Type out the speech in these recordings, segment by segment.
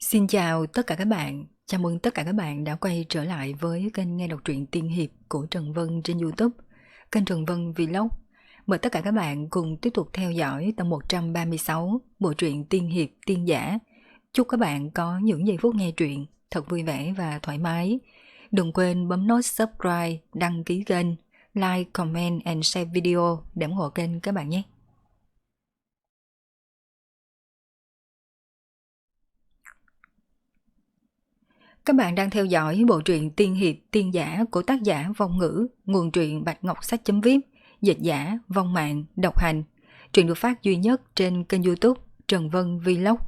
Xin chào tất cả các bạn, chào mừng tất cả các bạn đã quay trở lại với kênh nghe đọc truyện tiên hiệp của Trần Vân trên YouTube, kênh Trần Vân Vlog. Mời tất cả các bạn cùng tiếp tục theo dõi tập 136 bộ truyện tiên hiệp tiên giả. Chúc các bạn có những giây phút nghe truyện thật vui vẻ và thoải mái. Đừng quên bấm nút subscribe, đăng ký kênh, like, comment and share video để ủng hộ kênh các bạn nhé. Các bạn đang theo dõi bộ truyện tiên hiệp tiên giả của tác giả Vong Ngữ, nguồn truyện Bạch Ngọc Sách.vip, dịch giả Vong Mạng, độc hành. Truyện được phát duy nhất trên kênh YouTube Trần Vân Vlog.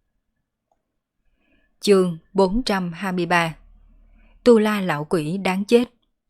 Chương 423. Tu La lão quỷ đáng chết.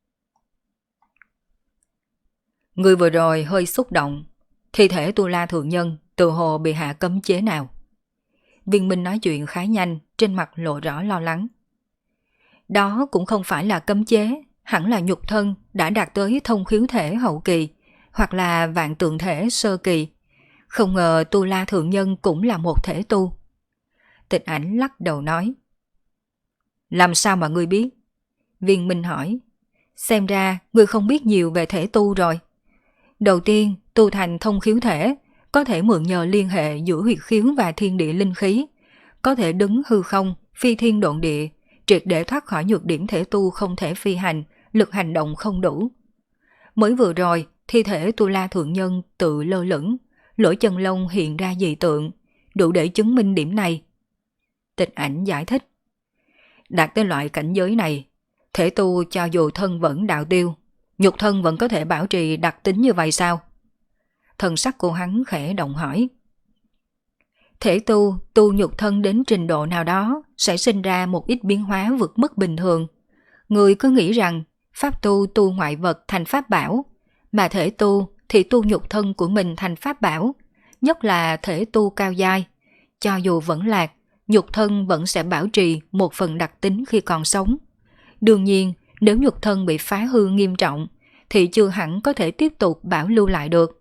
Người vừa rồi hơi xúc động, thi thể Tu La thượng nhân tự hồ bị hạ cấm chế nào. Viên Minh nói chuyện khá nhanh, trên mặt lộ rõ lo lắng. Đó cũng không phải là cấm chế, hẳn là nhục thân đã đạt tới thông khiếu thể hậu kỳ, hoặc là vạn tượng thể sơ kỳ. Không ngờ Tu La thượng nhân cũng là một thể tu. Tịch Ảnh lắc đầu nói. Làm sao mà ngươi biết? Viên Minh hỏi. Xem ra ngươi không biết nhiều về thể tu rồi. Đầu tiên, tu thành thông khiếu thể, có thể mượn nhờ liên hệ giữa huyệt khiếu và thiên địa linh khí, có thể đứng hư không, phi thiên độn địa, triệt để thoát khỏi nhược điểm thể tu không thể phi hành, lực hành động không đủ. Mới vừa rồi, thi thể Tu La thượng nhân tự lơ lửng, lỗ chân lông hiện ra dị tượng, đủ để chứng minh điểm này. Tịch Ảnh giải thích. Đạt tới loại cảnh giới này, thể tu cho dù thân vẫn đạo tiêu, nhục thân vẫn có thể bảo trì đặc tính như vậy sao? Thần sắc của hắn khẽ động hỏi. Thể tu nhục thân đến trình độ nào đó sẽ sinh ra một ít biến hóa vượt mức bình thường. Người cứ nghĩ rằng pháp tu ngoại vật thành pháp bảo, mà thể tu thì tu nhục thân của mình thành pháp bảo, nhất là thể tu cao giai. Cho dù vẫn lạc, nhục thân vẫn sẽ bảo trì một phần đặc tính khi còn sống. Đương nhiên, nếu nhục thân bị phá hư nghiêm trọng, thì chưa hẳn có thể tiếp tục bảo lưu lại được.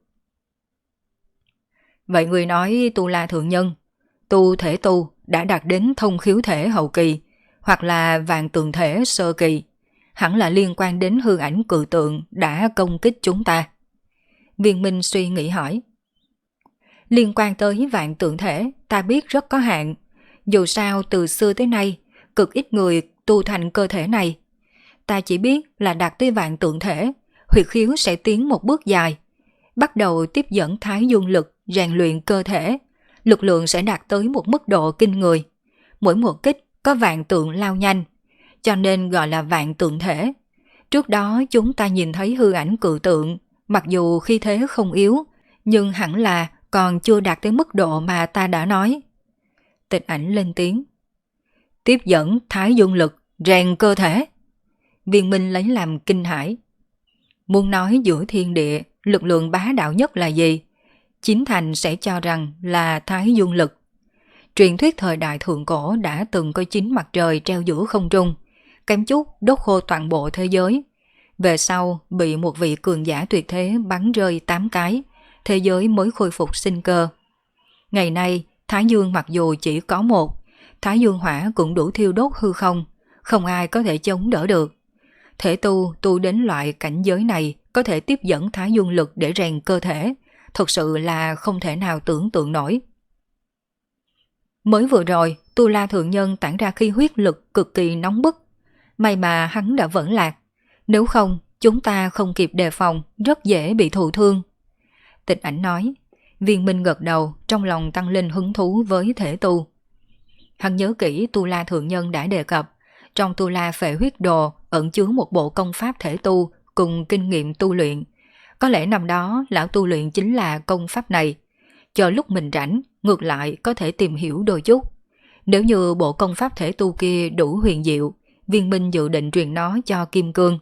Vậy người nói Tu La thượng nhân, tu thể tu đã đạt đến thông khiếu thể hậu kỳ, hoặc là vạn tượng thể sơ kỳ, hẳn là liên quan đến hư ảnh cự tượng đã công kích chúng ta. Viên Minh suy nghĩ hỏi. Liên quan tới vạn tượng thể, ta biết rất có hạn. Dù sao từ xưa tới nay, cực ít người tu thành cơ thể này. Ta chỉ biết là đạt tới vạn tượng thể, huyệt khiếu sẽ tiến một bước dài, bắt đầu tiếp dẫn thái dương lực rèn luyện cơ thể, lực lượng sẽ đạt tới một mức độ kinh người. Mỗi một kích có vạn tượng lao nhanh, cho nên gọi là vạn tượng thể. Trước đó chúng ta nhìn thấy hư ảnh cự tượng, mặc dù khi thế không yếu, nhưng hẳn là còn chưa đạt tới mức độ mà ta đã nói. Tịch Ảnh lên tiếng. Tiếp dẫn thái dương lực rèn cơ thể. Viên Minh lấy làm kinh hãi. Muốn nói giữa thiên địa, lực lượng bá đạo nhất là gì? Chính Thành sẽ cho rằng là thái dương lực. Truyền thuyết thời đại thượng cổ đã từng có 9 mặt trời treo giữa không trung, kém chút đốt khô toàn bộ thế giới. Về sau bị một vị cường giả tuyệt thế bắn rơi 8 cái, thế giới mới khôi phục sinh cơ. Ngày nay, thái dương mặc dù chỉ có một, thái dương hỏa cũng đủ thiêu đốt hư không, không ai có thể chống đỡ được. Thể tu đến loại cảnh giới này có thể tiếp dẫn thái dương lực để rèn cơ thể, thực sự là không thể nào tưởng tượng nổi. Mới vừa rồi, Tu La thượng nhân tản ra khí huyết lực cực kỳ nóng bức. May mà hắn đã vẫn lạc. Nếu không, chúng ta không kịp đề phòng, rất dễ bị thụ thương. Tịch Ảnh nói. Viên Minh gật đầu, trong lòng tăng lên hứng thú với thể tu. Hắn nhớ kỹ Tu La thượng nhân đã đề cập, trong Tu La phệ huyết đồ ẩn chứa một bộ công pháp thể tu cùng kinh nghiệm tu luyện. Có lẽ năm đó lão tu luyện chính là công pháp này. Chờ lúc mình rảnh, ngược lại có thể tìm hiểu đôi chút. Nếu như bộ công pháp thể tu kia đủ huyền diệu, Viên Minh dự định truyền nó cho Kim Cương.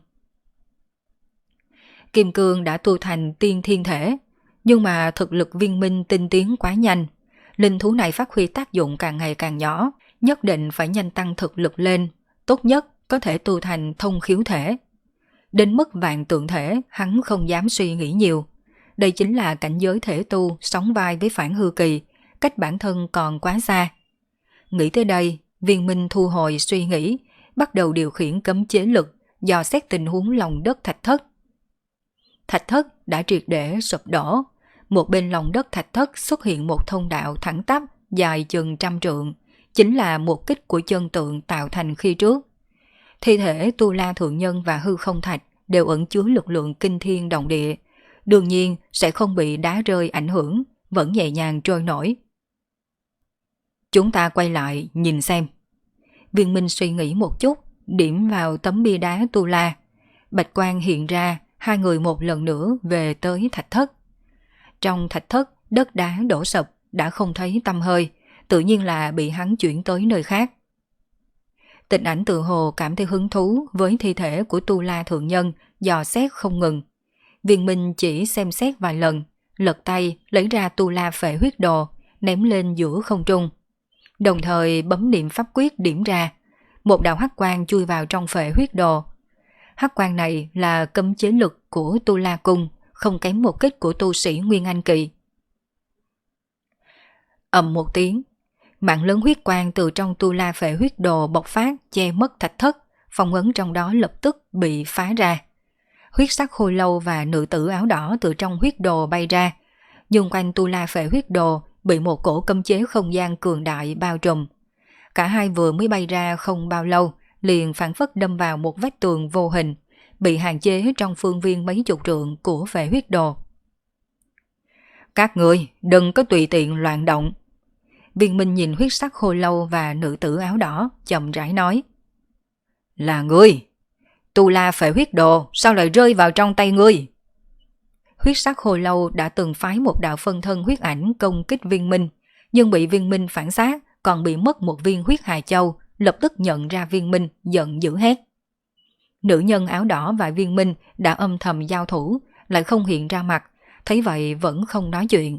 Kim Cương đã tu thành tiên thiên thể, nhưng mà thực lực Viên Minh tinh tiến quá nhanh. Linh thú này phát huy tác dụng càng ngày càng nhỏ, nhất định phải nhanh tăng thực lực lên, tốt nhất có thể tu thành thông khiếu thể. Đến mức vạn tượng thể, hắn không dám suy nghĩ nhiều. Đây chính là cảnh giới thể tu sóng vai với phản hư kỳ, cách bản thân còn quá xa. Nghĩ tới đây, Viên Minh thu hồi suy nghĩ, bắt đầu điều khiển cấm chế lực, dò xét tình huống lòng đất thạch thất. Thạch thất đã triệt để sụp đổ. Một bên lòng đất thạch thất xuất hiện một thông đạo thẳng tắp dài chừng 100 trượng, chính là một kích của chân tượng tạo thành khi trước. Thi thể Tu La Thượng Nhân và hư không thạch đều ẩn chứa lực lượng kinh thiên động địa, đương nhiên sẽ không bị đá rơi ảnh hưởng, vẫn nhẹ nhàng trôi nổi. Chúng ta quay lại nhìn xem. Viên Minh suy nghĩ một chút, điểm vào tấm bia đá Tu La. Bạch quang hiện ra, hai người một lần nữa về tới thạch thất. Trong thạch thất, đất đá đổ sập, đã không thấy tăm hơi, tự nhiên là bị hắn chuyển tới nơi khác. Tịnh Ảnh tự hồ cảm thấy hứng thú với thi thể của Tu La Thượng Nhân, dò xét không ngừng. Viên Minh chỉ xem xét vài lần, lật tay lấy ra Tu La Phệ Huyết Đồ, ném lên giữa không trung. Đồng thời bấm niệm pháp quyết điểm ra, một đạo hắc quang chui vào trong Phệ Huyết Đồ. Hắc quang này là cấm chế lực của Tu La Cung, không kém một kích của tu sĩ Nguyên Anh Kỳ. Ầm một tiếng, mạng lớn huyết quang từ trong Tu La Phệ Huyết Đồ bộc phát che mất thạch thất, phong ấn trong đó lập tức bị phá ra. Huyết sắc khôi lâu và nữ tử áo đỏ từ trong huyết đồ bay ra, nhưng quanh Tu La Phệ Huyết Đồ bị một cổ cấm chế không gian cường đại bao trùm. Cả hai vừa mới bay ra không bao lâu, liền phản phất đâm vào một vách tường vô hình, bị hạn chế trong phương viên mấy chục trượng của Phệ Huyết Đồ. Các người đừng có tùy tiện loạn động. Viên Minh nhìn huyết sắc khôi lâu và nữ tử áo đỏ, chậm rãi nói. Là ngươi! Tu La Phệ Huyết Đồ sao lại rơi vào trong tay ngươi? Huyết sắc khôi lâu đã từng phái một đạo phân thân huyết ảnh công kích Viên Minh, nhưng bị Viên Minh phản sát, còn bị mất một viên huyết hài châu, lập tức nhận ra Viên Minh, giận dữ hét. Nữ nhân áo đỏ và Viên Minh đã âm thầm giao thủ, lại không hiện ra mặt, thấy vậy vẫn không nói chuyện.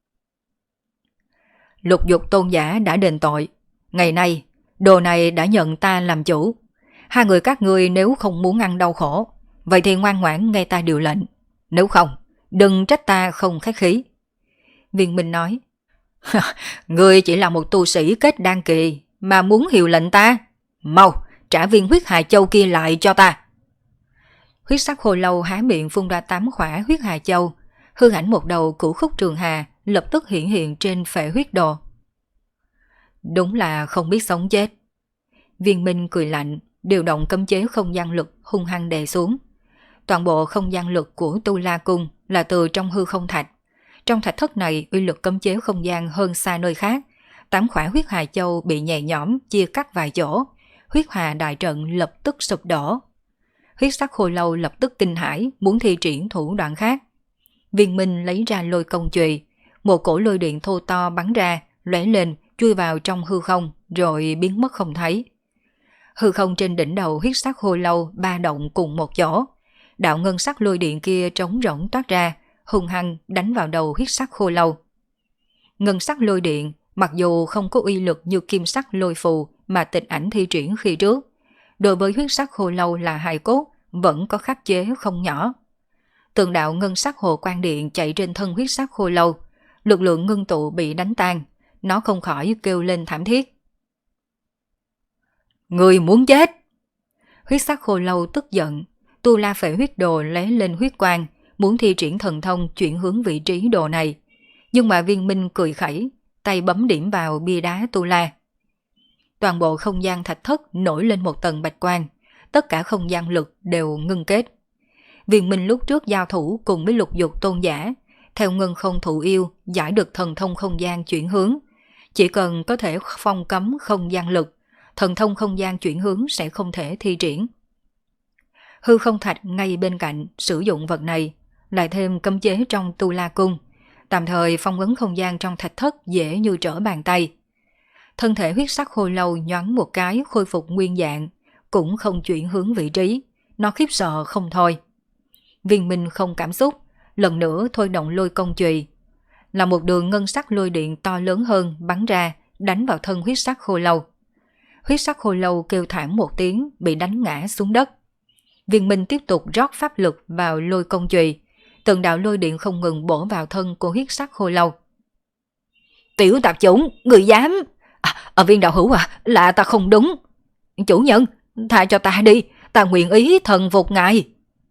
Lục Dục tôn giả đã đền tội, ngày nay đồ này đã nhận ta làm chủ. Hai người các ngươi nếu không muốn ăn đau khổ, vậy thì ngoan ngoãn nghe ta điều lệnh, nếu không đừng trách ta không khách khí. Viên Minh nói. Ngươi chỉ là một tu sĩ kết đan kỳ mà muốn hiệu lệnh ta, mau trả viên huyết hài châu kia lại cho ta. Huyết sắc khôi lâu há miệng phun ra 8 khỏa huyết hài châu, hư ảnh một đầu cửu khúc trường hà lập tức hiện trên Phệ Huyết Đồ. Đúng là không biết sống chết. Viên Minh cười lạnh, điều động cấm chế không gian lực hung hăng đè xuống. Toàn bộ không gian lực của Tu La Cung là từ trong hư không thạch. Trong thạch thất này uy lực cấm chế không gian hơn xa nơi khác. 8 khỏa huyết hài châu bị nhẹ nhõm chia cắt vài chỗ, huyết hà đại trận lập tức sụp đổ. Huyết sắc khôi lâu lập tức kinh hãi, muốn thi triển thủ đoạn khác. Viên Minh lấy ra lôi công chùy, một cổ lôi điện thô to bắn ra, lóe lên, chui vào trong hư không, rồi biến mất không thấy. Hư không trên đỉnh đầu huyết sắc khôi lâu ba động cùng một chỗ. Đạo ngân sắc lôi điện kia trống rỗng toát ra, hung hăng đánh vào đầu huyết sắc khôi lâu. Ngân sắc lôi điện, mặc dù không có uy lực như kim sắc lôi phù mà Tịch Ảnh thi triển khi trước, đối với huyết sắc khôi lâu là hài cốt, vẫn có khắc chế không nhỏ. Từng đạo ngân sắc hồ quang điện chạy trên thân huyết sắc khôi lâu, lực lượng ngưng tụ bị đánh tan, nó không khỏi kêu lên thảm thiết. Người muốn chết! Huyết sắc khôi lâu tức giận, Tu La Phệ Huyết Đồ lóe lên huyết quang, muốn thi triển thần thông chuyển hướng vị trí đồ này. Nhưng mà Viên Minh cười khẩy, tay bấm điểm vào bia đá Tu La. Toàn bộ không gian thạch thất nổi lên một tầng bạch quang, tất cả không gian lực đều ngưng kết. Viên Minh lúc trước giao thủ cùng với Lục Dục tôn giả, theo ngân không thụ yêu giải được thần thông không gian chuyển hướng. Chỉ cần có thể phong cấm không gian lực, thần thông không gian chuyển hướng sẽ không thể thi triển. Hư không thạch ngay bên cạnh sử dụng vật này, lại thêm cấm chế trong Tu La Cung, tạm thời phong ấn không gian trong thạch thất dễ như trở bàn tay. Thân thể huyết sắc khôi lâu nhoáng một cái khôi phục nguyên dạng, cũng không chuyển hướng vị trí, nó khiếp sợ không thôi. Viên Minh không cảm xúc, lần nữa thôi động lôi công chùy, là một đường ngân sắc lôi điện to lớn hơn bắn ra, đánh vào thân huyết sắc khôi lâu. Huyết sắc khôi lâu kêu thảm một tiếng, bị đánh ngã xuống đất. Viên Minh tiếp tục rót pháp lực vào lôi công chùy, từng đạo lôi điện không ngừng bổ vào thân của huyết sắc khôi lâu. Tiểu tạp chủng, người dám! Viên đạo hữu à, là ta không đúng. Chủ nhân, tha cho ta đi, ta nguyện ý thần phục ngài.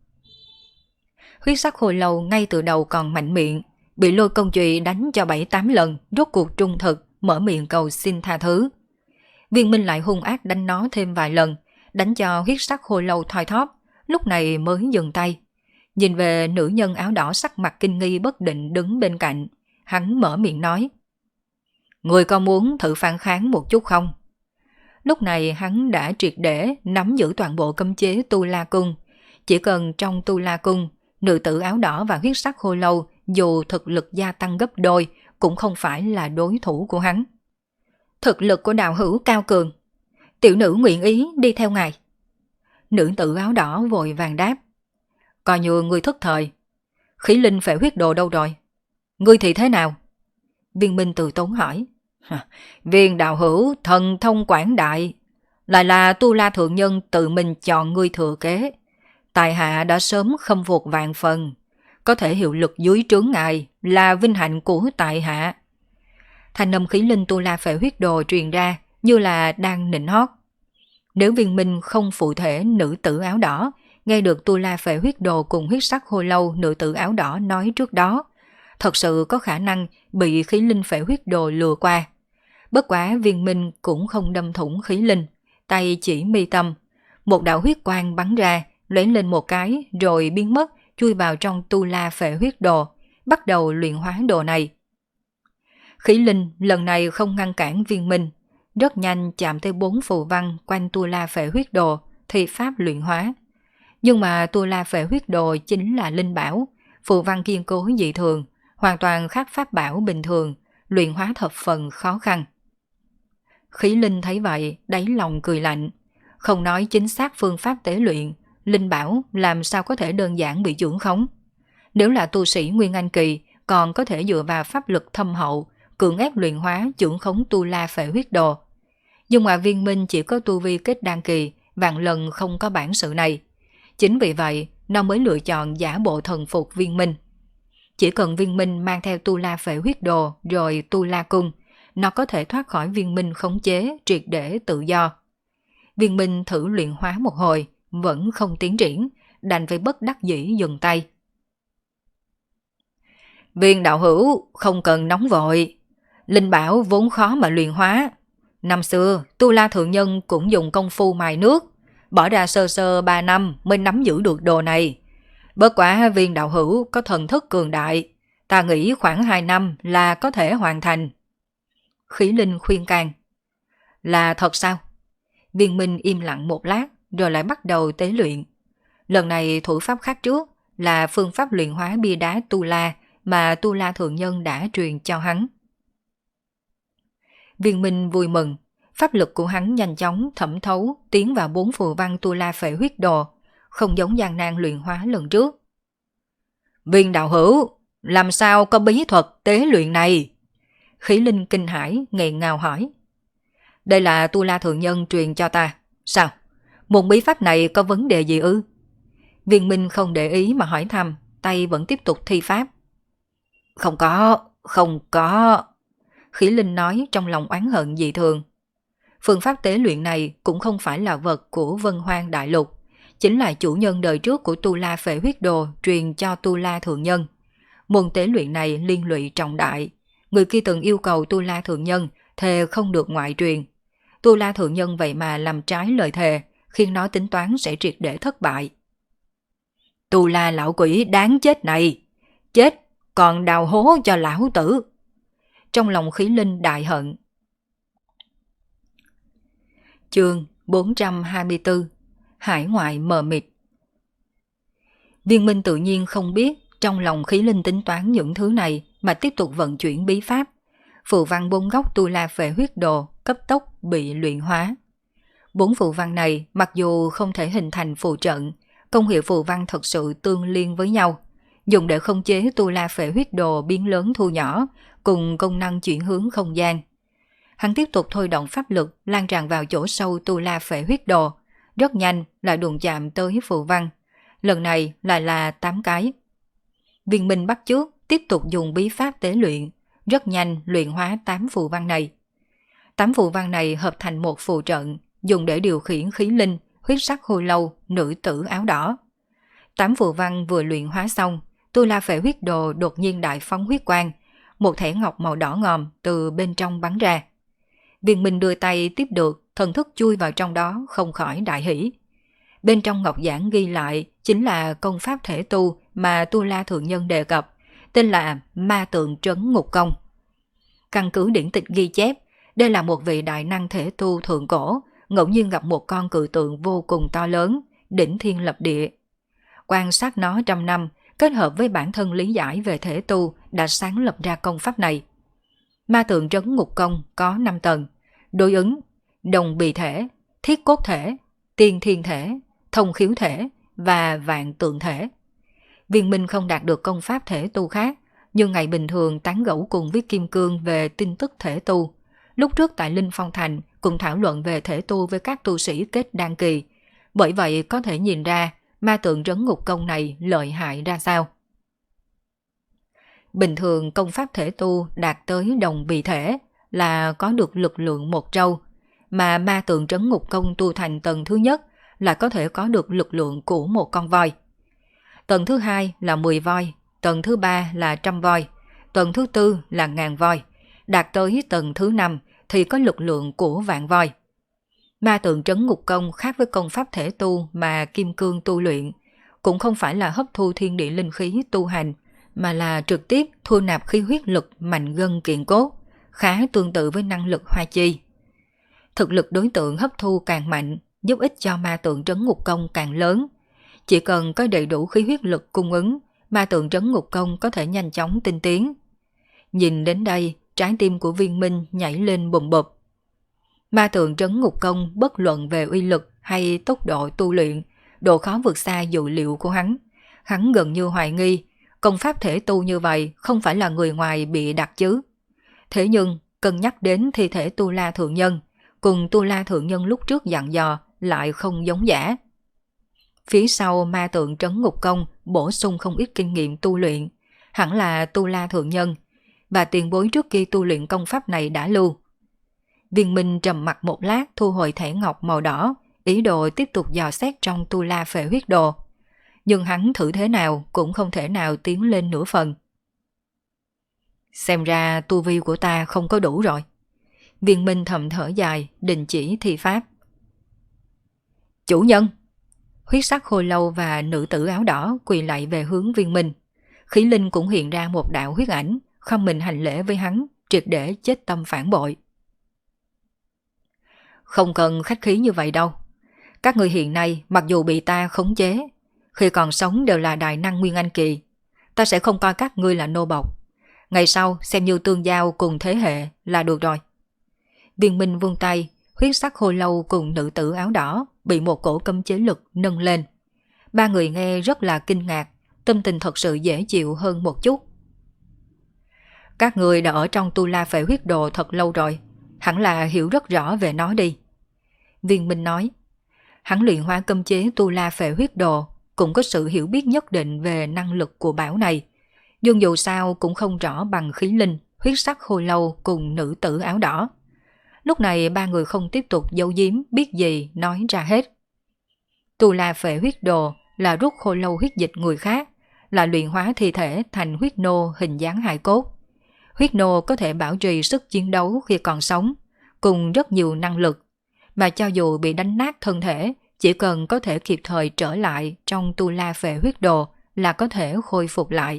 Huyết sắc hồi lâu ngay từ đầu còn mạnh miệng, bị Lôi Công Trụy đánh cho 7-8 lần, rốt cuộc trung thực, mở miệng cầu xin tha thứ. Viên Minh lại hung ác đánh nó thêm vài lần, đánh cho huyết sắc hồi lâu thoi thóp, lúc này mới dừng tay. Nhìn về nữ nhân áo đỏ sắc mặt kinh nghi bất định đứng bên cạnh, hắn mở miệng nói: Người có muốn thử phản kháng một chút không? Lúc này hắn đã triệt để nắm giữ toàn bộ cấm chế Tu La Cung. Chỉ cần trong Tu La Cung, nữ tử áo đỏ và huyết sắc khô lâu dù thực lực gia tăng gấp đôi cũng không phải là đối thủ của hắn. Thực lực của đạo hữu cao cường, tiểu nữ nguyện ý đi theo ngài. Nữ tử áo đỏ vội vàng đáp: Coi như người thất thời. Khí linh phệ huyết đồ đâu rồi? Ngươi thì thế nào? Viên Minh từ tốn hỏi. Viên đạo hữu thần thông quảng đại, lại là Tu La thượng nhân tự mình chọn ngươi thừa kế. Tài hạ đã sớm khâm phục vạn phần, có thể hiệu lực dưới trướng ngài là vinh hạnh của tại hạ. Thanh âm khí linh Tu La phệ huyết đồ truyền ra như là đang nịnh hót. Nếu Viên Minh không phụ thể nữ tử áo đỏ, nghe được Tu La phệ huyết đồ cùng huyết sắc khô lâu nữ tử áo đỏ nói trước đó, thật sự có khả năng bị khí linh phệ huyết đồ lừa qua. Bất quá Viên Minh cũng không đâm thủng khí linh, tay chỉ mi tâm, một đạo huyết quang bắn ra, lóe lên một cái rồi biến mất, chui vào trong Tu La phệ huyết đồ, bắt đầu luyện hóa đồ này. Khí linh lần này không ngăn cản Viên Minh, rất nhanh chạm tới 4 phù văn quanh Tu La phệ huyết đồ thì pháp luyện hóa. Nhưng mà Tu La phệ huyết đồ chính là linh bảo, phù văn kiên cố dị thường, hoàn toàn khác pháp bảo bình thường, luyện hóa thập phần khó khăn. Khí linh thấy vậy, đáy lòng cười lạnh, không nói chính xác phương pháp tế luyện, linh bảo làm sao có thể đơn giản bị chưởng khống. Nếu là tu sĩ Nguyên Anh Kỳ, còn có thể dựa vào pháp lực thâm hậu, cưỡng ép luyện hóa chưởng khống Tu La phệ huyết đồ. Nhưng mà Viên Minh chỉ có tu vi kết đan kỳ, vạn lần không có bản sự này. Chính vì vậy, nó mới lựa chọn giả bộ thần phục Viên Minh. Chỉ cần Viên Minh mang theo Tu La phệ huyết đồ rồi Tu La cung, nó có thể thoát khỏi Viên Minh khống chế, triệt để tự do. Viên Minh thử luyện hóa một hồi, vẫn không tiến triển, đành phải bất đắc dĩ dừng tay. Viên đạo hữu không cần nóng vội, linh bảo vốn khó mà luyện hóa. Năm xưa, Tu La thượng nhân cũng dùng công phu mài nước, bỏ ra sơ sơ 3 năm mới nắm giữ được đồ này. Bất quá viên đạo hữu có thần thức cường đại, ta nghĩ khoảng 2 năm là có thể hoàn thành. Khí linh khuyên can. Là thật sao? Viên Minh im lặng một lát rồi lại bắt đầu tế luyện. Lần này thủ pháp khác trước là phương pháp luyện hóa bia đá Tu La mà Tu La thượng nhân đã truyền cho hắn. Viên Minh vui mừng, pháp lực của hắn nhanh chóng thẩm thấu tiến vào 4 phù văn Tu La phệ huyết đồ, không giống gian nan luyện hóa lần trước. Viên đạo hữu, làm sao có bí thuật tế luyện này? Khí linh kinh hãi nghẹn ngào hỏi. Đây là Tu La thượng nhân truyền cho ta. Sao? Một bí pháp này có vấn đề gì ư? Viên Minh không để ý mà hỏi thăm, tay vẫn tiếp tục thi pháp. Không có. Khí linh nói trong lòng oán hận dị thường. Phương pháp tế luyện này cũng không phải là vật của Vân Hoang Đại Lục, chính là chủ nhân đời trước của Tu La phệ huyết đồ truyền cho Tu La thượng nhân. Môn tế luyện này liên lụy trọng đại, người kia từng yêu cầu Tu La thượng nhân thề không được ngoại truyền. Tu La thượng nhân vậy mà làm trái lời thề, khiến nó tính toán sẽ triệt để thất bại. Tu La lão quỷ đáng chết này, chết còn đào hố cho lão tử. Trong lòng khí linh đại hận. Chương 424 Hải ngoại mờ mịt. Viên Minh tự nhiên không biết trong lòng khí linh tính toán những thứ này mà tiếp tục vận chuyển bí pháp. Phù văn 4 góc Tu La phệ huyết đồ cấp tốc bị luyện hóa. 4 phù văn này mặc dù không thể hình thành phù trận, công hiệu phù văn thật sự tương liên với nhau, dùng để khống chế Tu La phệ huyết đồ biến lớn thu nhỏ, cùng công năng chuyển hướng không gian. Hắn tiếp tục thôi động pháp lực lan tràn vào chỗ sâu Tu La phệ huyết đồ, rất nhanh lại đụng chạm tới phù văn. Lần này lại là 8 cái. Viên Minh bắt chước tiếp tục dùng bí pháp tế luyện, rất nhanh luyện hóa 8 phù văn này. 8 phù văn này hợp thành một phù trận, dùng để điều khiển khí linh, huyết sắc hồi lâu, nữ tử áo đỏ. 8 phù văn vừa luyện hóa xong, Tu La Phệ Huyết Đồ đột nhiên đại phóng huyết quang, một thẻ ngọc màu đỏ ngòm từ bên trong bắn ra. Viên Minh đưa tay tiếp được, thần thức chui vào trong đó không khỏi đại hỉ. Bên trong ngọc giảng ghi lại chính là công pháp thể tu mà Tu La Thượng Nhân đề cập, tên là Ma Tượng Trấn Ngục Công. Căn cứ điển tịch ghi chép, đây là một vị đại năng thể tu thượng cổ, ngẫu nhiên gặp một con cự tượng vô cùng to lớn, đỉnh thiên lập địa. Quan sát nó trăm năm, kết hợp với bản thân lý giải về thể tu đã sáng lập ra công pháp này. Ma Tượng Trấn Ngục Công có 5 tầng, đối ứng đồng bì thể, thiết cốt thể, tiên thiên thể, thông khiếu thể và vạn tượng thể. Viên Minh không đạt được công pháp thể tu khác, nhưng ngày bình thường tán gẫu cùng với Kim Cương về tin tức thể tu. Lúc trước tại Linh Phong Thành cũng thảo luận về thể tu với các tu sĩ kết đan kỳ. Bởi vậy có thể nhìn ra Ma Tượng Trấn Ngục Công này lợi hại ra sao. Bình thường công pháp thể tu đạt tới đồng bì thể là có được lực lượng một trâu, mà Ma Tượng Trấn Ngục Công tu thành tầng thứ nhất là có thể có được lực lượng của một con voi. Tầng thứ hai là 10 voi, tầng thứ ba là 100 voi, tầng thứ tư là 1000 voi, đạt tới tầng thứ 5 thì có lực lượng của vạn voi. Ma Tượng Trấn Ngục Công khác với công pháp thể tu mà Kim Cương tu luyện, cũng không phải là hấp thu thiên địa linh khí tu hành, mà là trực tiếp thu nạp khí huyết lực mạnh gân kiện cốt, khá tương tự với năng lực hoa chi. Thực lực đối tượng hấp thu càng mạnh, giúp ích cho Ma Tượng Trấn Ngục Công càng lớn. Chỉ cần có đầy đủ khí huyết lực cung ứng, Ma Tượng Trấn Ngục Công có thể nhanh chóng tinh tiến. Nhìn đến đây, trái tim của Viên Minh nhảy lên bùm bụp. Ma Tượng Trấn Ngục Công bất luận về uy lực hay tốc độ tu luyện, độ khó vượt xa dự liệu của hắn. Hắn gần như hoài nghi, công pháp thể tu như vậy không phải là người ngoài bị đặt chứ. Thế nhưng, cân nhắc đến thi thể Tu La Thượng Nhân, cùng Tu La Thượng Nhân lúc trước dặn dò lại không giống giả. Phía sau Ma Tượng Trấn Ngục Công bổ sung không ít kinh nghiệm tu luyện, hẳn là Tu La Thượng Nhân, và tiền bối trước khi tu luyện công pháp này đã lưu. Viên Minh trầm mặt một lát thu hồi thẻ ngọc màu đỏ, ý đồ tiếp tục dò xét trong Tu La Phệ Huyết Đồ. Nhưng hắn thử thế nào cũng không thể nào tiến lên nửa phần. Xem ra tu vi của ta không có đủ rồi. Viên Minh thầm thở dài, đình chỉ thi pháp. Chủ nhân! Huyết sắc khôi lâu và nữ tử áo đỏ quỳ lại về hướng Viên Minh. Khí linh cũng hiện ra một đạo huyết ảnh, không mình hành lễ với hắn, triệt để chết tâm phản bội. Không cần khách khí như vậy đâu. Các người hiện nay mặc dù bị ta khống chế, khi còn sống đều là đại năng Nguyên Anh kỳ, ta sẽ không coi các ngươi là nô bộc. Ngày sau xem như tương giao cùng thế hệ là được rồi. Viên Minh vung tay, huyết sắc khôi lâu cùng nữ tử áo đỏ bị một cổ cấm chế lực nâng lên. Ba người nghe rất là kinh ngạc, tâm tình thật sự dễ chịu hơn một chút. Các người đã ở trong Tu La Phệ Huyết Đồ thật lâu rồi, hẳn là hiểu rất rõ về nó đi. Viên Minh nói, hắn luyện hóa cấm chế Tu La Phệ Huyết Đồ cũng có sự hiểu biết nhất định về năng lực của bảo này, nhưng dù sao cũng không rõ bằng khí linh, huyết sắc khôi lâu cùng nữ tử áo đỏ. Lúc này ba người không tiếp tục giấu giếm biết gì nói ra hết. Tu La Phệ Huyết Đồ là rút khôi lâu huyết dịch người khác, là luyện hóa thi thể thành huyết nô hình dáng hài cốt. Huyết nô có thể bảo trì sức chiến đấu khi còn sống, cùng rất nhiều năng lực, mà cho dù bị đánh nát thân thể, chỉ cần có thể kịp thời trở lại trong Tu La Phệ Huyết Đồ là có thể khôi phục lại.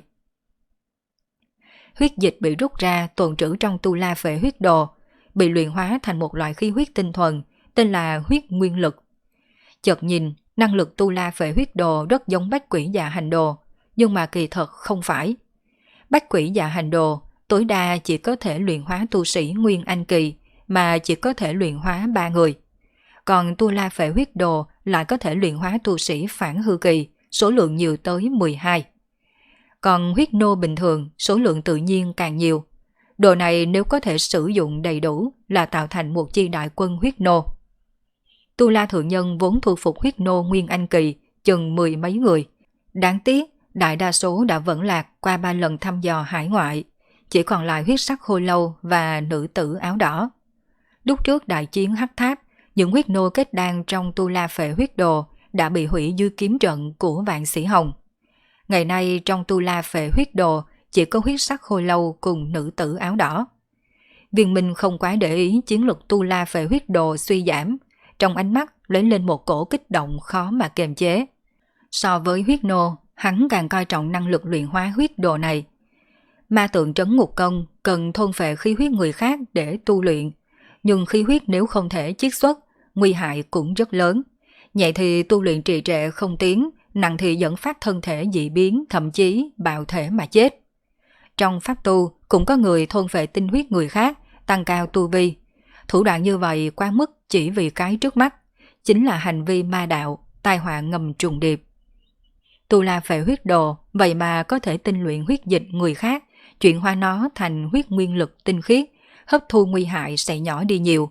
Huyết dịch bị rút ra tồn trữ trong Tu La Phệ Huyết Đồ, bị luyện hóa thành một loại khí huyết tinh thuần, tên là huyết nguyên lực. Chợt nhìn, năng lực Tu La Phệ Huyết Đồ rất giống Bách Quỷ Dạ Hành Đồ, nhưng mà kỳ thật không phải. Bách Quỷ Dạ Hành Đồ tối đa chỉ có thể luyện hóa tu sĩ Nguyên Anh kỳ, mà chỉ có thể luyện hóa 3 người. Còn Tu La Phệ Huyết Đồ lại có thể luyện hóa tu sĩ Phản Hư kỳ, số lượng nhiều tới 12. Còn huyết nô bình thường, số lượng tự nhiên càng nhiều. Đồ này nếu có thể sử dụng đầy đủ là tạo thành một chi đại quân huyết nô. Tu La Thượng Nhân vốn thu phục huyết nô Nguyên Anh kỳ chừng 10 mấy người. Đáng tiếc, đại đa số đã vẫn lạc qua 3 lần thăm dò hải ngoại, chỉ còn lại huyết sắc khôi lâu và nữ tử áo đỏ. Lúc trước đại chiến Hắc Tháp, những huyết nô kết đan trong Tu La Phệ huyết đồ đã bị hủy dưới kiếm trận của Vạn Sĩ Hồng. Ngày nay trong Tu La Phệ huyết đồ chỉ có huyết sắc khôi lâu cùng nữ tử áo đỏ. Viên Minh không quá để ý chiến lực Tu La Phệ huyết đồ suy giảm, trong ánh mắt lấy lên một cổ kích động khó mà kiềm chế. So với huyết nô, hắn càng coi trọng năng lực luyện hóa huyết đồ này. Ma tượng trấn ngục công cần thôn phệ khí huyết người khác để tu luyện, nhưng khí huyết nếu không thể chiết xuất, nguy hại cũng rất lớn. Nhẹ thì tu luyện trì trệ không tiến, nặng thì dẫn phát thân thể dị biến, thậm chí bạo thể mà chết. Trong pháp tu cũng có người thôn phệ tinh huyết người khác, tăng cao tu vi. Thủ đoạn như vậy quá mức chỉ vì cái trước mắt, chính là hành vi ma đạo, tai họa ngầm trùng điệp. Tu La Phệ huyết đồ vậy mà có thể tinh luyện huyết dịch người khác, chuyển hóa nó thành huyết nguyên lực tinh khiết, hấp thu nguy hại sẽ nhỏ đi nhiều.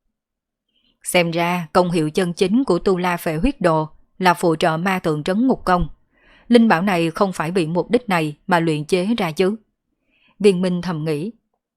Xem ra công hiệu chân chính của Tu La Phệ huyết đồ là phụ trợ ma tượng trấn ngục công. Linh bảo này không phải vì mục đích này mà luyện chế ra chứ. Viên Minh thầm nghĩ.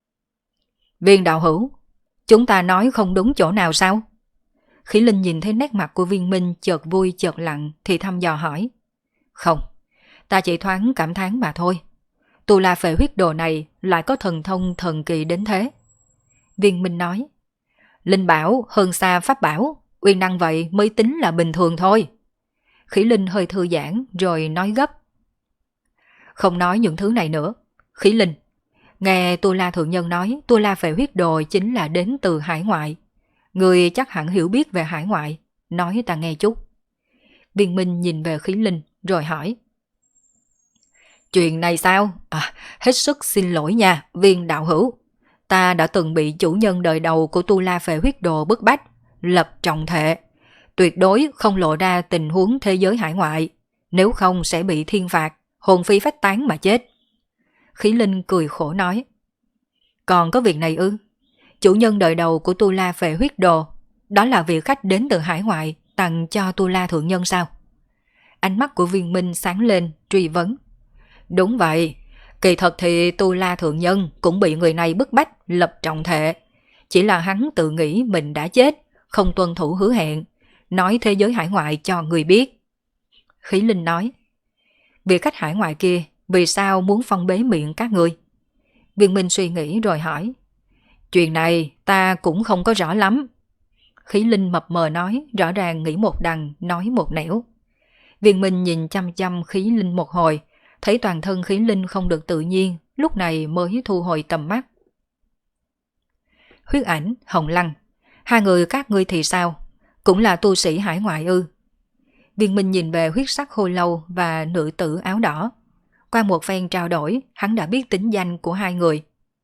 Viên đạo hữu, chúng ta nói không đúng chỗ nào sao? Khỉ Linh nhìn thấy nét mặt của Viên Minh chợt vui chợt lặng thì thăm dò hỏi. Không, ta chỉ thoáng cảm thán mà thôi. Tu La Phệ huyết đồ này lại có thần thông thần kỳ đến thế. Viên Minh nói. Linh bảo hơn xa pháp bảo, uy năng vậy mới tính là bình thường thôi. Khỉ Linh hơi thư giãn rồi nói gấp. Không nói những thứ này nữa. Khỉ Linh, nghe Tu La thượng nhân nói Tu La Phệ huyết đồ chính là đến từ hải ngoại. Người chắc hẳn hiểu biết về hải ngoại, nói ta nghe chút. Viên Minh nhìn về Khỉ Linh rồi hỏi. Chuyện này sao? Hết sức xin lỗi nha, Viên đạo hữu. Ta đã từng bị chủ nhân đời đầu của Tu La Phệ huyết đồ bức bách, lập trọng thệ. Tuyệt đối không lộ ra tình huống thế giới hải ngoại, nếu không sẽ bị thiên phạt, hồn phi phách tán mà chết. Khỉ Linh cười khổ nói. Còn có việc này ư? Chủ nhân đời đầu của Tu La Phệ huyết đồ, đó là vị khách đến từ hải ngoại tặng cho Tu La thượng nhân sao? Ánh mắt của Viên Minh sáng lên, truy vấn. Đúng vậy, kỳ thật thì Tu La thượng nhân cũng bị người này bức bách lập trọng thệ. Chỉ là hắn tự nghĩ mình đã chết, không tuân thủ hứa hẹn, nói thế giới hải ngoại cho người biết. Khỉ Linh nói. Vị khách hải ngoại kia vì sao muốn phong bế miệng các người? Viên Minh suy nghĩ rồi hỏi. Chuyện này ta cũng không có rõ lắm. Khỉ Linh mập mờ nói, rõ ràng nghĩ một đằng, nói một nẻo. Viên Minh nhìn chăm chăm Khỉ Linh một hồi, thấy toàn thân Khỉ Linh không được tự nhiên, lúc này mới thu hồi tầm mắt. Huyết Ảnh, Hồng Lăng, hai người các ngươi thì sao? Cũng là tu sĩ hải ngoại ư? Viên Minh nhìn về huyết sắc khô lâu và nữ tử áo đỏ. Qua một phen trao đổi, hắn đã biết tính danh của hai người.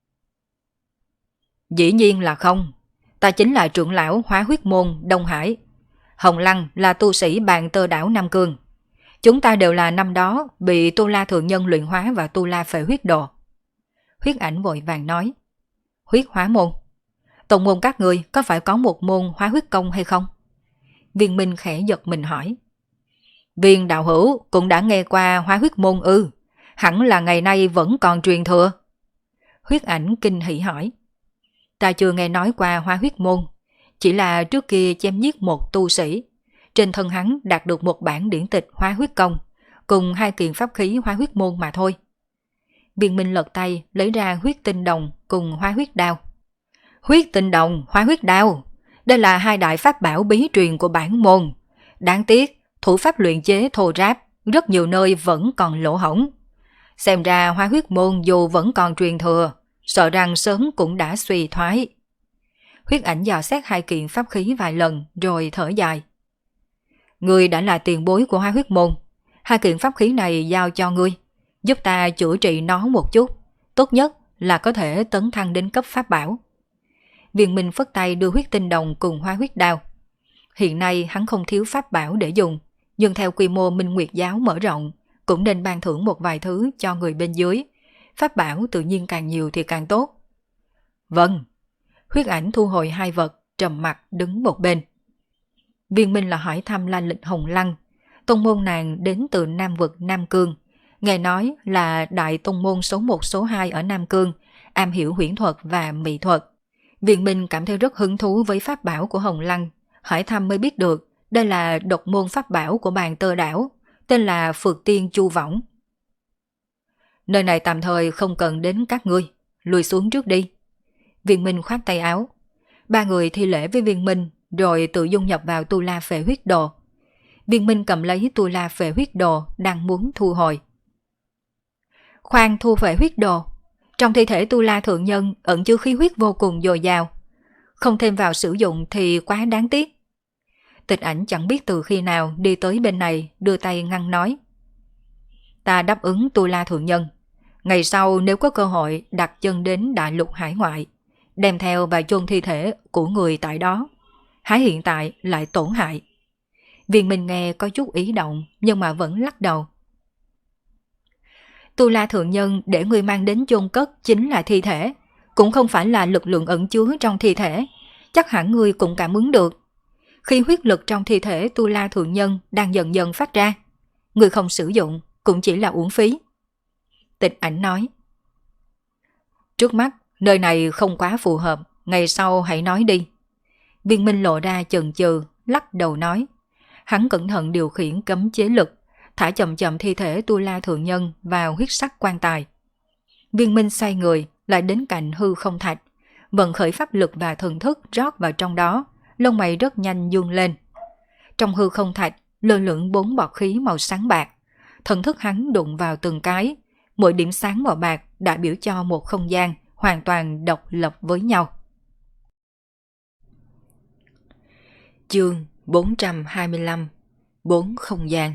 Dĩ nhiên là không. Ta chính là trưởng lão Hóa Huyết Môn Đông Hải. Hồng Lăng là tu sĩ Bàn Tơ đảo Nam Cương. Chúng ta đều là năm đó bị Tu La thượng nhân luyện hóa và Tu La Phệ huyết đồ. Huyết Ảnh vội vàng nói. Huyết Hóa Môn. Tông môn các người có phải có một môn Hóa Huyết Công hay không? Viên Minh khẽ giật mình hỏi. Viên đạo hữu cũng đã nghe qua Hóa Huyết Môn ư? Hẳn là ngày nay vẫn còn truyền thừa. Huyết Ảnh kinh hỉ hỏi. Ta chưa nghe nói qua Hóa Huyết Môn, chỉ là trước kia chém giết một tu sĩ. Trên thân hắn đạt được một bản điển tịch Hóa Huyết Công, cùng 2 kiện pháp khí Hóa Huyết Môn mà thôi. Viên Minh lật tay lấy ra huyết tinh đồng cùng Hóa Huyết Đao. Huyết tinh đồng, Hóa Huyết Đao, đây là 2 đại pháp bảo bí truyền của bản môn. Đáng tiếc, thủ pháp luyện chế thô ráp, rất nhiều nơi vẫn còn lỗ hổng. Xem ra Hóa Huyết Môn dù vẫn còn truyền thừa, sợ rằng sớm cũng đã suy thoái. Huyết Ảnh dò xét 2 kiện pháp khí vài lần rồi thở dài. Ngươi đã là tiền bối của Hóa Huyết Môn, 2 kiện pháp khí này giao cho ngươi, giúp ta chữa trị nó một chút, tốt nhất là có thể tấn thăng đến cấp pháp bảo. Viên Minh phất tay đưa huyết tinh đồng cùng Hóa Huyết Đao. Hiện nay hắn không thiếu pháp bảo để dùng, nhưng theo quy mô Minh Nguyệt giáo mở rộng, cũng nên ban thưởng một vài thứ cho người bên dưới. Pháp bảo tự nhiên càng nhiều thì càng tốt. Vâng. Huyết Ảnh thu hồi 2 vật, trầm mặt đứng một bên. Viên Minh là hỏi thăm La Lịch Hồng Lăng. Tông môn nàng đến từ Nam vực Nam Cương. Nghe nói là đại tông môn số 1 số 2 ở Nam Cương, am hiểu huyễn thuật và mỹ thuật. Viên Minh cảm thấy rất hứng thú với pháp bảo của Hồng Lăng, hỏi thăm mới biết được đây là độc môn pháp bảo của bàn Tơ Đảo, tên là Phược Tiên Chu Võng. Nơi này tạm thời không cần đến các ngươi, lùi xuống trước đi. Viên Minh khoát tay áo. Ba người thi lễ với Viên Minh rồi tự dung nhập vào Tu La Phệ Huyết Đồ. Viên Minh cầm lấy Tu La Phệ Huyết Đồ đang muốn thu hồi. Khoan thu Phệ Huyết Đồ, trong thi thể Tu La Thượng Nhân ẩn chứa khí huyết vô cùng dồi dào, không thêm vào sử dụng thì quá đáng tiếc. Tịch Ảnh chẳng biết từ khi nào đi tới bên này, đưa tay ngăn nói. Ta đáp ứng Tu La Thượng Nhân, ngày sau nếu có cơ hội đặt chân đến đại lục hải ngoại, đem theo và chôn thi thể của người tại đó, há hiện tại lại tổn hại. Viên Minh nghe có chút ý động nhưng mà vẫn lắc đầu. Tu La Thượng Nhân để người mang đến chôn cất chính là thi thể, cũng không phải là lực lượng ẩn chứa trong thi thể, chắc hẳn ngươi cũng cảm ứng được. Khi huyết lực trong thi thể Tu La Thượng Nhân đang dần dần phát ra, người không sử dụng cũng chỉ là uổng phí. Tịch Ảnh nói. Trước mắt, nơi này không quá phù hợp, ngày sau hãy nói đi. Viên Minh lộ ra chần chừ, lắc đầu nói. Hắn cẩn thận điều khiển cấm chế lực, thả chậm chậm thi thể Tu La Thượng Nhân vào huyết sắc quan tài. Viên Minh xoay người, lại đến cạnh hư không thạch, vận khởi pháp lực và thần thức rót vào trong đó, lông mày rất nhanh dương lên. Trong hư không thạch, lơ lửng 4 bọt khí màu sáng bạc, thần thức hắn đụng vào từng cái, mỗi điểm sáng màu bạc đại biểu cho một không gian hoàn toàn độc lập với nhau. Chương 425 4 không gian.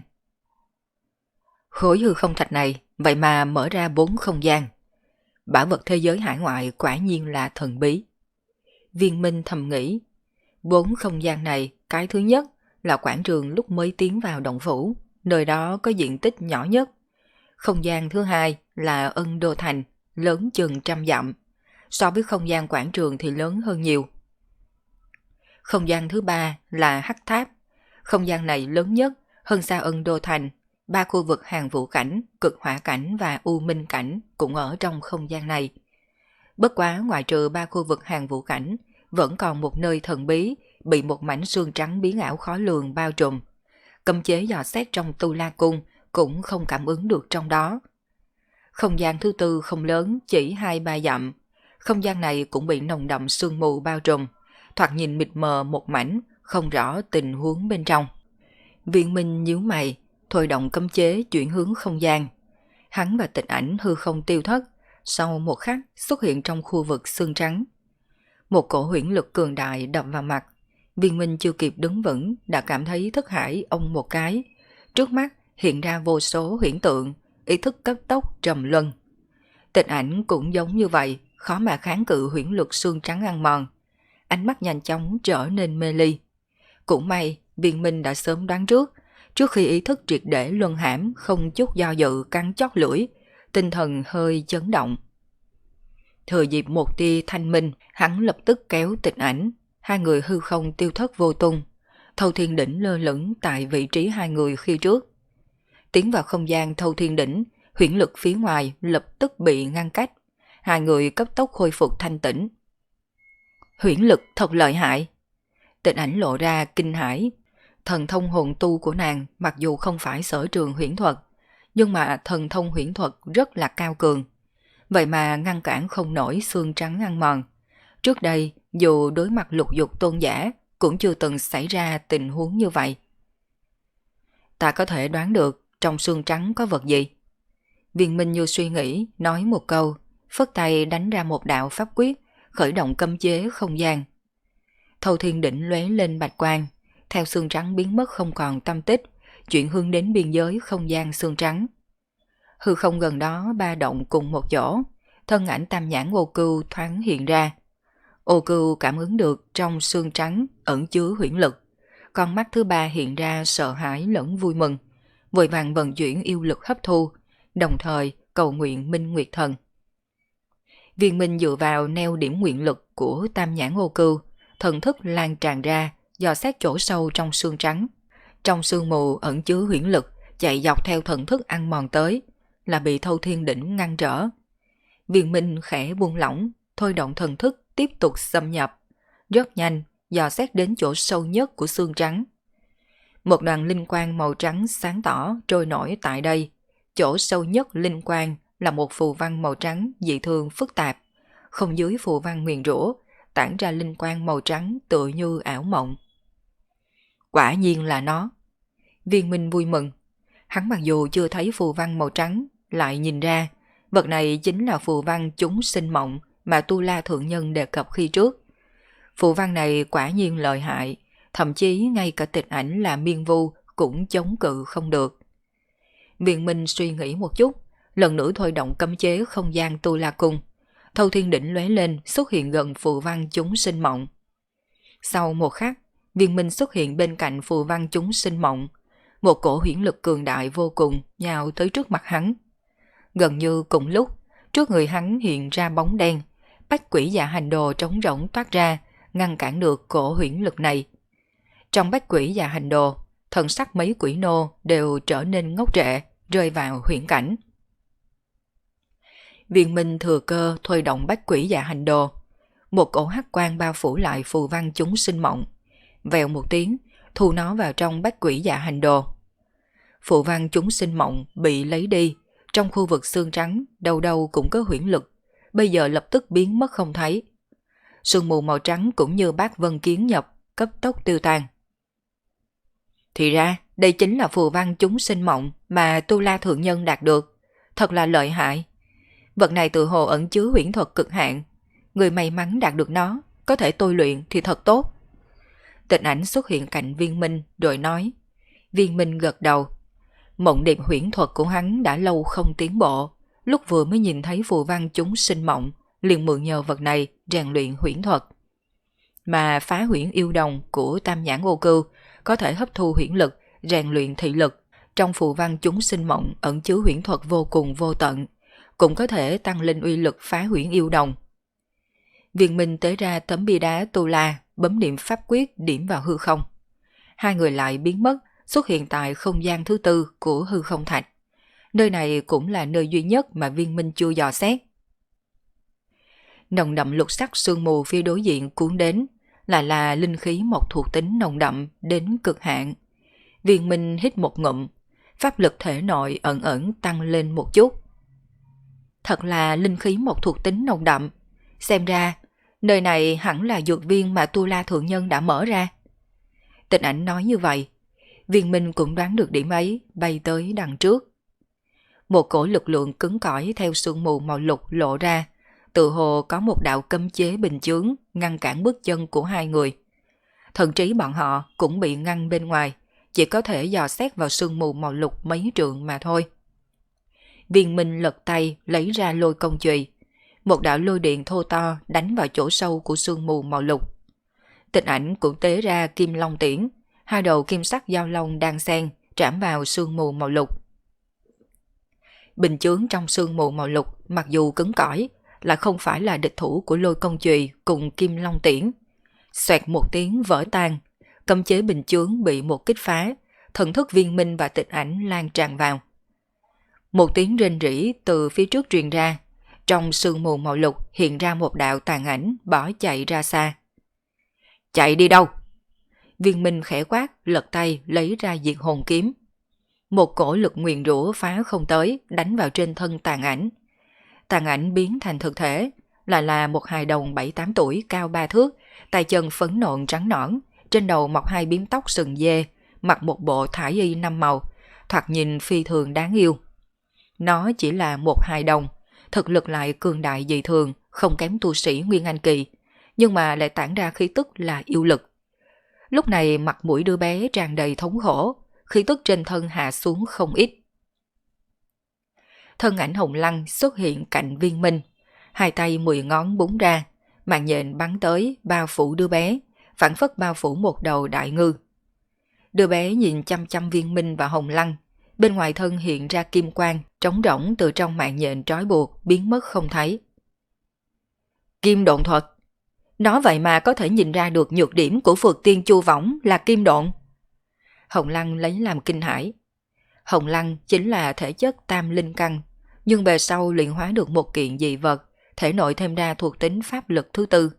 Khối hư không thạch này vậy mà mở ra 4 không gian. Bảo vật thế giới hải ngoại quả nhiên là thần bí. Viên Minh thầm nghĩ, 4 không gian này, cái thứ nhất là quảng trường lúc mới tiến vào động phủ, nơi đó có diện tích nhỏ nhất. Không gian thứ hai là Ân Đô Thành, lớn chừng 100 dặm. So với không gian quảng trường thì lớn hơn nhiều. Không gian thứ ba là Hắc Tháp. Không gian này lớn nhất, hơn xa Ân Đô Thành. 3 khu vực hàng vũ cảnh, cực hỏa cảnh và u minh cảnh cũng ở trong không gian này. Bất quá ngoại trừ 3 khu vực hàng vũ cảnh, vẫn còn một nơi thần bí bị một mảnh sương trắng biến ảo khó lường bao trùm. Cấm chế dò xét trong Tu La Cung cũng không cảm ứng được trong đó. Không gian thứ tư không lớn, chỉ 2-3 dặm. Không gian này cũng bị nồng đậm sương mù bao trùm, thoạt nhìn mịt mờ một mảnh, không rõ tình huống bên trong. Viên Minh nhíu mày, thôi động cấm chế chuyển hướng không gian. Hắn và Tịch Ảnh hư không tiêu thất, sau một khắc xuất hiện trong khu vực sương trắng. Một cổ huyễn lực cường đại đập vào mặt. Viên Minh chưa kịp đứng vững đã cảm thấy thức hải ông một cái. Trước mắt hiện ra vô số huyễn tượng, ý thức cấp tốc trầm luân. Tịch Ảnh cũng giống như vậy, khó mà kháng cự huyễn lực sương trắng ăn mòn. Ánh mắt nhanh chóng trở nên mê ly. Cũng may, Viên Minh đã sớm đoán trước khi ý thức triệt để luân hãm, không chút do dự cắn chót lưỡi, tinh thần hơi chấn động. Thừa dịp một tia thanh minh, hắn lập tức kéo Tịch Ảnh, hai người hư không tiêu thất vô tung. Thâu Thiên Đỉnh lơ lửng tại vị trí hai người khi trước. Tiến vào không gian Thâu Thiên Đỉnh, huyễn lực phía ngoài lập tức bị ngăn cách. Hai người cấp tốc khôi phục thanh tĩnh. Huyễn lực thật lợi hại. Tịch Ảnh lộ ra kinh hãi. Thần thông hồn tu của nàng mặc dù không phải sở trường huyễn thuật, nhưng mà thần thông huyễn thuật rất là cao cường. Vậy mà ngăn cản không nổi xương trắng ăn mòn. Trước đây, dù đối mặt lục dục tôn giả, cũng chưa từng xảy ra tình huống như vậy. Ta có thể đoán được trong xương trắng có vật gì. Viên Minh như suy nghĩ, nói một câu, phất tay đánh ra một đạo pháp quyết, khởi động cấm chế không gian. Thâu Thiên Đỉnh lóe lên bạch quang, theo xương trắng biến mất không còn tâm tích, chuyển hướng đến biên giới không gian xương trắng. Hư không gần đó ba động cùng một chỗ, thân ảnh Tam Nhãn Ô Cưu thoáng hiện ra. Ô Cưu cảm ứng được trong xương trắng ẩn chứa huyễn lực, con mắt thứ ba hiện ra sợ hãi lẫn vui mừng, vội vàng vận chuyển yêu lực hấp thu, đồng thời cầu nguyện Minh Nguyệt Thần. Viên Minh dựa vào neo điểm nguyện lực của Tam Nhãn Ô Cưu, thần thức lan tràn ra, dò xét chỗ sâu trong xương trắng. Trong sương mù ẩn chứa huyễn lực, chạy dọc theo thần thức ăn mòn tới, là bị Thâu Thiên Đỉnh ngăn trở. Viên Minh khẽ buông lỏng, thôi động thần thức tiếp tục xâm nhập, rất nhanh dò xét đến chỗ sâu nhất của xương trắng. Một đoàn linh quang màu trắng sáng tỏ trôi nổi tại đây. Chỗ sâu nhất linh quang là một phù văn màu trắng dị thường phức tạp. Không dưới phù văn nguyền rủa, tản ra linh quang màu trắng tựa như ảo mộng. Quả nhiên là nó. Viên Minh vui mừng. Hắn mặc dù chưa thấy phù văn màu trắng, lại nhìn ra, vật này chính là phù văn chúng sinh mộng mà Tu La Thượng Nhân đề cập khi trước. Phù văn này quả nhiên lợi hại, thậm chí ngay cả Tịch Ảnh là miên vu cũng chống cự không được. Viên Minh suy nghĩ một chút, lần nữa thôi động cấm chế không gian Tu La Cung. Thâu Thiên Đỉnh lóe lên xuất hiện gần phù văn chúng sinh mộng. Sau một khắc, Viên Minh xuất hiện bên cạnh phù văn chúng sinh mộng. Một cổ huyễn lực cường đại vô cùng nhào tới trước mặt hắn. Gần như cùng lúc, trước người hắn hiện ra bóng đen, bách quỷ dạ hành đồ trống rỗng toát ra, ngăn cản được cổ huyễn lực này. Trong bách quỷ dạ hành đồ, thần sắc mấy quỷ nô đều trở nên ngốc trệ, rơi vào huyễn cảnh. Viên Minh thừa cơ thôi động bách quỷ dạ hành đồ. Một cổ hắc quang bao phủ lại phù văn chúng sinh mộng. Vèo một tiếng, thu nó vào trong bách quỷ dạ hành đồ. Phù văn chúng sinh mộng bị lấy đi, trong khu vực xương trắng đâu đâu cũng có huyễn lực, bây giờ lập tức biến mất không thấy. Sương mù màu trắng cũng như bát vân kiến nhập, cấp tốc tiêu tan. Thì ra, đây chính là phù văn chúng sinh mộng mà Tu La Thượng Nhân đạt được, thật là lợi hại. Vật này tự hồ ẩn chứa huyễn thuật cực hạn, người may mắn đạt được nó, có thể tôi luyện thì thật tốt. Tịch Ảnh xuất hiện cạnh Viên Minh rồi nói. Viên Minh gật đầu. Mộng điệp huyễn thuật của hắn đã lâu không tiến bộ, lúc vừa mới nhìn thấy phù văn chúng sinh mộng, liền mượn nhờ vật này rèn luyện huyễn thuật. Mà phá huyễn yêu đồng của Tam Nhãn Ô Cưu có thể hấp thu huyễn lực, rèn luyện thị lực, trong phù văn chúng sinh mộng ẩn chứa huyễn thuật vô cùng vô tận, cũng có thể tăng lên uy lực phá huyễn yêu đồng. Viên Minh tế ra tấm bia đá Tu La, bấm niệm pháp quyết điểm vào hư không. Hai người lại biến mất, xuất hiện tại không gian thứ tư của hư không thạch. Nơi này cũng là nơi duy nhất mà Viên Minh chưa dò xét. Nồng đậm lục sắc sương mù phía đối diện cuốn đến, lại là linh khí một thuộc tính nồng đậm đến cực hạn. Viên Minh hít một ngụm, pháp lực thể nội ẩn ẩn tăng lên một chút. Thật là linh khí một thuộc tính nồng đậm, xem ra nơi này hẳn là dược viên mà Tu La Thượng Nhân đã mở ra. Tịch Ảnh nói như vậy, Viên Minh cũng đoán được điểm ấy, bay tới đằng trước. Một cổ lực lượng cứng cỏi theo sương mù màu lục lộ ra, tự hồ có một đạo cấm chế bình chướng ngăn cản bước chân của hai người. Thần trí bọn họ cũng bị ngăn bên ngoài, chỉ có thể dò xét vào sương mù màu lục mấy trượng mà thôi. Viên Minh lật tay lấy ra lôi công chùy, một đạo lôi điện thô to đánh vào chỗ sâu của sương mù màu lục. Tịch Ảnh cũng tế ra kim long tiễn, hai đầu kim sắc giao long đan xen trảm vào sương mù màu lục. Bình chướng trong sương mù màu lục mặc dù cứng cỏi, là không phải là địch thủ của lôi công chùy cùng kim long tiễn. Xoẹt một tiếng vỡ tan, cấm chế bình chướng bị một kích phá, thần thức Viên Minh và Tịch Ảnh lan tràn vào. Một tiếng rên rỉ từ phía trước truyền ra, trong sương mù màu lục hiện ra một đạo tàn ảnh bỏ chạy ra xa. Chạy đi đâu? Viên Minh khẽ quát, lật tay lấy ra diệt hồn kiếm. Một cổ lực nguyền rủa phá không tới, đánh vào trên thân tàn ảnh. Tàn ảnh biến thành thực thể, lại là một hài đồng 7-8 tuổi cao 3 thước, tay chân phấn nộn trắng nõn, trên đầu mọc hai bím tóc sừng dê, mặc một bộ thải y 5 màu, thoạt nhìn phi thường đáng yêu. Nó chỉ là một hài đồng, thực lực lại cường đại dị thường, không kém tu sĩ Nguyên Anh Kỳ, nhưng mà lại tản ra khí tức là yêu lực. Lúc này mặt mũi đứa bé tràn đầy thống khổ, khí tức trên thân hạ xuống không ít. Thân ảnh Hồng Lăng xuất hiện cạnh Viên Minh, hai tay 10 ngón búng ra, mạng nhện bắn tới bao phủ đứa bé, phảng phất bao phủ một đầu đại ngư. Đứa bé nhìn chăm chăm Viên Minh và Hồng Lăng, bên ngoài thân hiện ra kim quang, trống rỗng từ trong mạng nhện trói buộc, biến mất không thấy. Kim độn thuật. Nó vậy mà có thể nhìn ra được nhược điểm của Phược Tiên Chu Võng là kim độn. Hồng Lăng lấy làm kinh hãi. Hồng Lăng chính là thể chất tam linh căn, nhưng về sau luyện hóa được một kiện dị vật, thể nội thêm ra thuộc tính pháp lực thứ tư,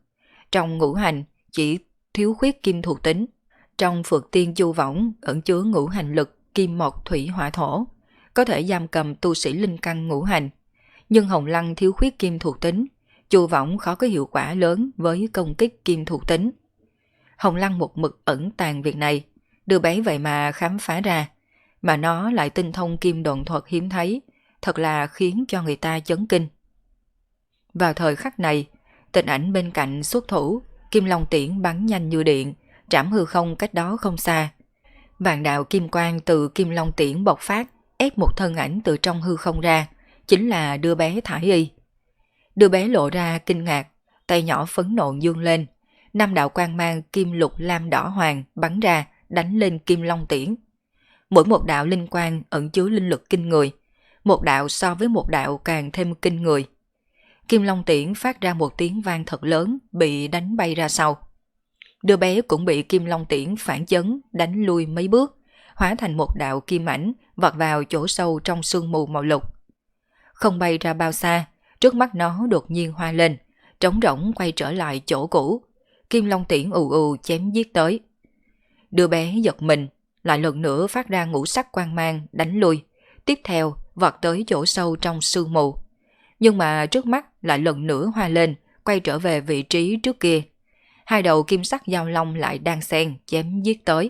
Trong ngũ hành chỉ thiếu khuyết kim thuộc tính. Trong Phược Tiên Chu Võng ẩn chứa ngũ hành lực kim mộc thủy hỏa thổ, có thể giam cầm tu sĩ linh căn ngũ hành. Nhưng Hồng Lăng thiếu khuyết kim thuộc tính, Chu Võng khó có hiệu quả lớn với công kích kim thuộc tính. Hồng Lăng một mực ẩn tàng việc này, đứa bé vậy mà khám phá ra, mà nó lại tinh thông kim độn thuật hiếm thấy, thật là khiến cho người ta chấn kinh. Vào thời khắc này, Tịnh Ảnh bên cạnh xuất thủ, Kim Long Tiễn bắn nhanh như điện, trảm hư không cách đó không xa. Vạn đạo kim quang từ Kim Long Tiễn bộc phát, ép một thân ảnh từ trong hư không ra, chính là đứa bé Thải Y. Đứa bé lộ ra kinh ngạc, tay nhỏ phấn nộn dương lên, 5 đạo quang mang kim lục lam đỏ hoàng bắn ra, đánh lên Kim Long Tiễn. Mỗi một đạo linh quang ẩn chứa linh lực kinh người, một đạo so với một đạo càng thêm kinh người. Kim Long Tiễn phát ra một tiếng vang thật lớn, bị đánh bay ra sau. Đứa bé cũng bị Kim Long Tiễn phản chấn, đánh lui mấy bước, hóa thành một đạo kim ảnh vọt vào chỗ sâu trong sương mù màu lục. Không bay ra bao xa, trước mắt nó đột nhiên hoa lên, trống rỗng quay trở lại chỗ cũ. Kim Long Tiễn ù ù chém giết tới. Đứa bé giật mình, lại lần nữa phát ra ngũ sắc quang mang đánh lui, tiếp theo vọt tới chỗ sâu trong sương mù. Nhưng mà trước mắt lại lần nữa hoa lên, quay trở về vị trí trước kia. Hai đầu kim sắc giao long lại đan xen chém giết tới.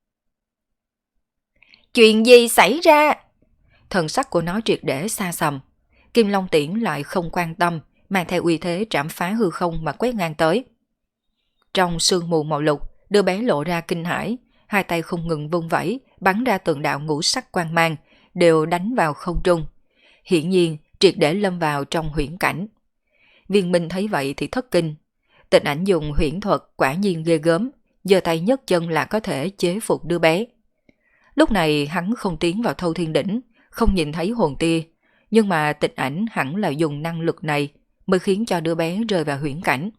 Chuyện gì xảy ra? Thần sắc của nó triệt để xa sầm. Kim Long Tiễn lại không quan tâm, mang theo uy thế trảm phá hư không mà quét ngang tới. Trong sương mù màu lục, đứa bé lộ ra kinh hãi, hai tay không ngừng vung vẩy, bắn ra từng đạo ngũ sắc quang mang, đều đánh vào không trung. Hiển nhiên, triệt để lâm vào trong huyễn cảnh. Viên Minh thấy vậy thì thất kinh. Tịnh Ảnh dùng huyễn thuật quả nhiên ghê gớm, giơ tay nhấc chân là có thể chế phục đứa bé. Lúc này hắn không tiến vào Thâu Thiên Đỉnh, không nhìn thấy hồn tia, nhưng mà Tịnh Ảnh hẳn là dùng năng lực này mới khiến cho đứa bé rơi vào huyễn cảnh.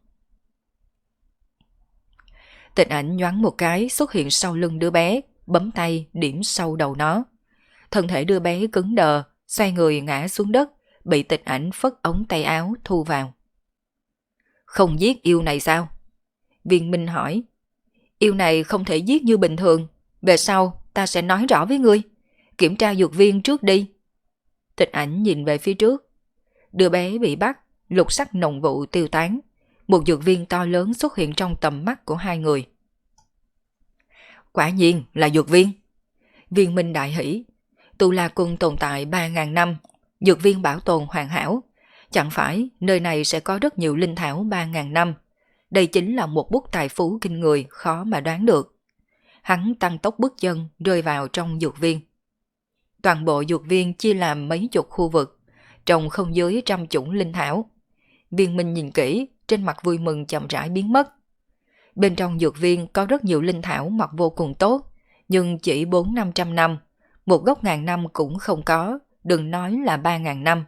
Tịnh Ảnh nhoáng một cái xuất hiện sau lưng đứa bé, bấm tay điểm sâu đầu nó. Thân thể đứa bé cứng đờ, xoay người ngã xuống đất, bị Tịnh Ảnh phất ống tay áo thu vào. Không giết yêu này sao? Viên Minh hỏi. Yêu này không thể giết như bình thường, về sau ta sẽ nói rõ với ngươi. Kiểm tra dược viên trước đi. Tịnh Ảnh nhìn về phía trước. Đứa bé bị bắt, lục sắc nồng vụ tiêu tán. Một dược viên to lớn xuất hiện trong tầm mắt của hai người. Quả nhiên là dược viên. Viên Minh đại hỉ. Tu La Cung tồn tại 3.000 năm, dược viên bảo tồn hoàn hảo. Chẳng phải nơi này sẽ có rất nhiều linh thảo 3.000 năm. Đây chính là một bút tài phú kinh người khó mà đoán được. Hắn tăng tốc bước chân rơi vào trong dược viên. Toàn bộ dược viên chia làm mấy chục khu vực, trồng không dưới 100 chủng linh thảo. Viên Minh nhìn kỹ, trên mặt vui mừng chậm rãi biến mất. Bên trong dược viên có rất nhiều linh thảo mọc vô cùng tốt, nhưng chỉ 400-500 năm, một gốc ngàn năm cũng không có, đừng nói là 3.000 năm.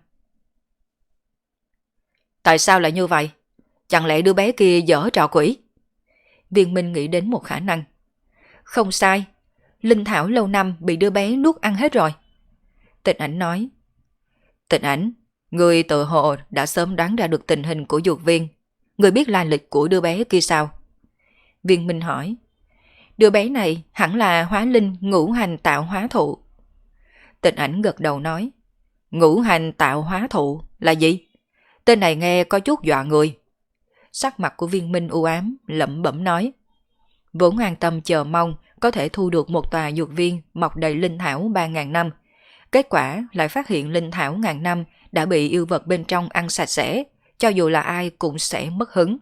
Tại sao lại như vậy? Chẳng lẽ đứa bé kia dở trò quỷ? Viên Minh nghĩ đến một khả năng. Không sai, linh thảo lâu năm bị đứa bé nuốt ăn hết rồi. Tịnh Ảnh nói. Tịnh Ảnh, người tự hồ đã sớm đoán ra được tình hình của dược viên. Người biết lai lịch của đứa bé kia sao? Viên Minh hỏi. Đứa bé này hẳn là hóa linh ngũ hành tạo hóa thụ. Tịnh Ảnh gật đầu nói. Ngũ hành tạo hóa thụ là gì? Tên này nghe có chút dọa người. Sắc mặt của Viên Minh u ám, lẩm bẩm nói. Vốn an tâm chờ mong có thể thu được một tòa dược viên mọc đầy linh thảo 3.000 năm. Kết quả lại phát hiện linh thảo ngàn năm đã bị yêu vật bên trong ăn sạch sẽ, cho dù là ai cũng sẽ mất hứng.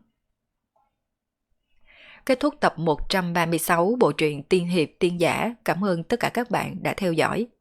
Kết thúc tập 136 bộ truyện Tiên Hiệp Tiên Giả. Cảm ơn tất cả các bạn đã theo dõi.